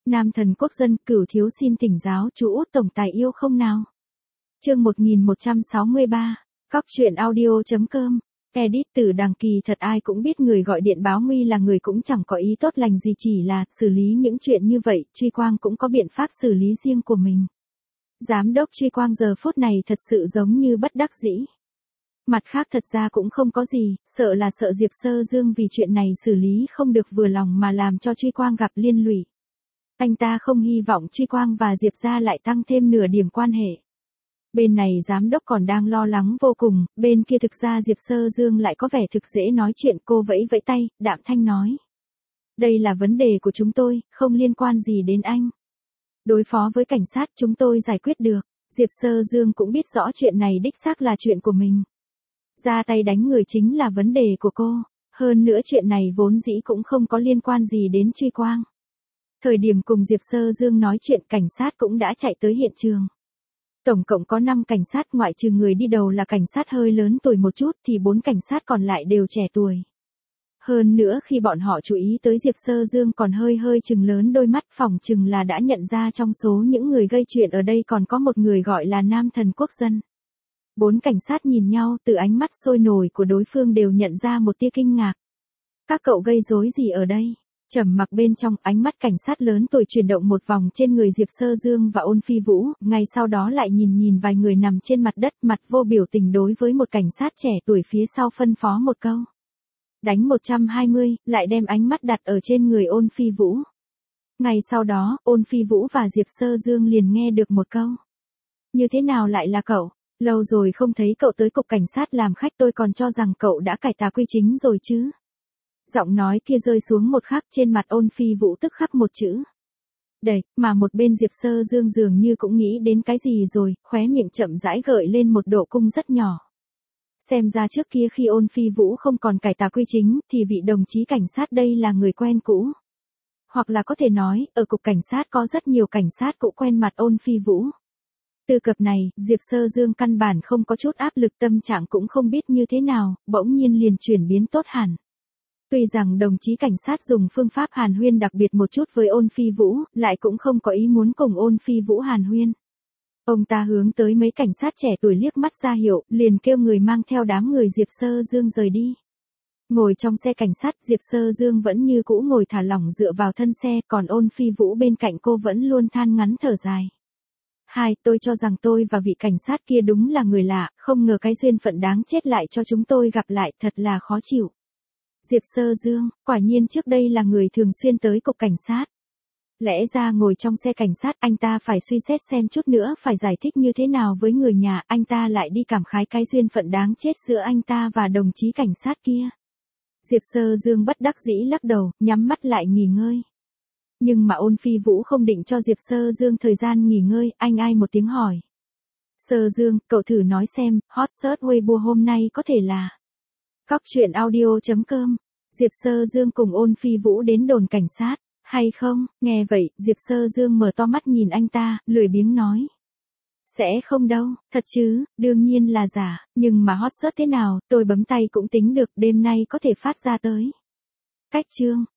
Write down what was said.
Nam thần quốc dân, Cửu thiếu xin thỉnh giáo chú Út tổng tài yêu không nào. Chương 1163, cóc truyện audio.com. Edit từ đằng kỳ thật ai cũng biết người gọi điện báo nguy là người cũng chẳng có ý tốt lành gì, chỉ là xử lý những chuyện như vậy, Truy Quang cũng có biện pháp xử lý riêng của mình. Giám đốc Truy Quang giờ phút này thật sự giống như bất đắc dĩ. Mặt khác thật ra cũng không có gì, sợ Diệp Sơ Dương vì chuyện này xử lý không được vừa lòng mà làm cho Truy Quang gặp liên lụy. Anh ta không hy vọng Truy Quang và Diệp gia lại tăng thêm nửa điểm quan hệ. Bên này giám đốc còn đang lo lắng vô cùng, bên kia thực ra Diệp Sơ Dương lại có vẻ thực dễ nói chuyện, cô vẫy vẫy tay, đạm thanh nói. Đây là vấn đề của chúng tôi, không liên quan gì đến anh. Đối phó với cảnh sát chúng tôi giải quyết được. Diệp Sơ Dương cũng biết rõ chuyện này đích xác là chuyện của mình. Ra tay đánh người chính là vấn đề của cô. Hơn nữa chuyện này vốn dĩ cũng không có liên quan gì đến Truy Quang. Thời điểm cùng Diệp Sơ Dương nói chuyện, cảnh sát cũng đã chạy tới hiện trường. Tổng cộng có 5 cảnh sát, ngoại trừ người đi đầu là cảnh sát hơi lớn tuổi một chút thì 4 cảnh sát còn lại đều trẻ tuổi. Hơn nữa khi bọn họ chú ý tới Diệp Sơ Dương còn hơi chừng lớn đôi mắt, phỏng chừng là đã nhận ra trong số những người gây chuyện ở đây còn có một người gọi là Nam thần quốc dân. 4 cảnh sát nhìn nhau, từ ánh mắt sôi nổi của đối phương đều nhận ra một tia kinh ngạc. Các cậu gây rối gì ở đây? Trầm mặc bên trong, ánh mắt cảnh sát lớn tuổi chuyển động một vòng trên người Diệp Sơ Dương và Ôn Phi Vũ, ngay sau đó lại nhìn vài người nằm trên mặt đất, mặt vô biểu tình đối với một cảnh sát trẻ tuổi phía sau phân phó một câu. Đánh 120, lại đem ánh mắt đặt ở trên người Ôn Phi Vũ. Ngay sau đó, Ôn Phi Vũ và Diệp Sơ Dương liền nghe được một câu. Như thế nào lại là cậu? Lâu rồi không thấy cậu tới cục cảnh sát làm khách, tôi còn cho rằng cậu đã cải tà quy chính rồi chứ. Giọng nói kia rơi xuống một khắc, trên mặt Ôn Phi Vũ tức khắc một chữ. Đẩy, mà một bên Diệp Sơ Dương dường như cũng nghĩ đến cái gì rồi, khóe miệng chậm rãi gợi lên một độ cung rất nhỏ. Xem ra trước kia khi Ôn Phi Vũ không còn cải tà quy chính, thì vị đồng chí cảnh sát đây là người quen cũ. Hoặc là có thể nói, ở cục cảnh sát có rất nhiều cảnh sát cũ quen mặt Ôn Phi Vũ. Từ cập này, Diệp Sơ Dương căn bản không có chút áp lực, tâm trạng cũng không biết như thế nào, bỗng nhiên liền chuyển biến tốt hẳn. Tuy rằng đồng chí cảnh sát dùng phương pháp hàn huyên đặc biệt một chút với Ôn Phi Vũ, lại cũng không có ý muốn cùng Ôn Phi Vũ hàn huyên. Ông ta hướng tới mấy cảnh sát trẻ tuổi liếc mắt ra hiệu, liền kêu người mang theo đám người Diệp Sơ Dương rời đi. Ngồi trong xe cảnh sát, Diệp Sơ Dương vẫn như cũ ngồi thả lỏng dựa vào thân xe, còn Ôn Phi Vũ bên cạnh cô vẫn luôn than ngắn thở dài. Tôi cho rằng tôi và vị cảnh sát kia đúng là người lạ, không ngờ cái duyên phận đáng chết lại cho chúng tôi gặp lại, thật là khó chịu. Diệp Sơ Dương, quả nhiên trước đây là người thường xuyên tới cục cảnh sát. Lẽ ra ngồi trong xe cảnh sát anh ta phải suy xét xem chút nữa phải giải thích như thế nào với người nhà, anh ta lại đi cảm khái cái duyên phận đáng chết giữa anh ta và đồng chí cảnh sát kia. Diệp Sơ Dương bất đắc dĩ lắc đầu, nhắm mắt lại nghỉ ngơi. Nhưng mà Ôn Phi Vũ không định cho Diệp Sơ Dương thời gian nghỉ ngơi, anh ai một tiếng hỏi. Sơ Dương, cậu thử nói xem, hot search Weibo hôm nay có thể là cóc truyện audio.com. Diệp Sơ Dương cùng Ôn Phi Vũ đến đồn cảnh sát, hay không? Nghe vậy, Diệp Sơ Dương mở to mắt nhìn anh ta, lười biếng nói. Sẽ không đâu, thật chứ, đương nhiên là giả, nhưng mà hot search thế nào, tôi bấm tay cũng tính được, đêm nay có thể phát ra tới. Cách chương.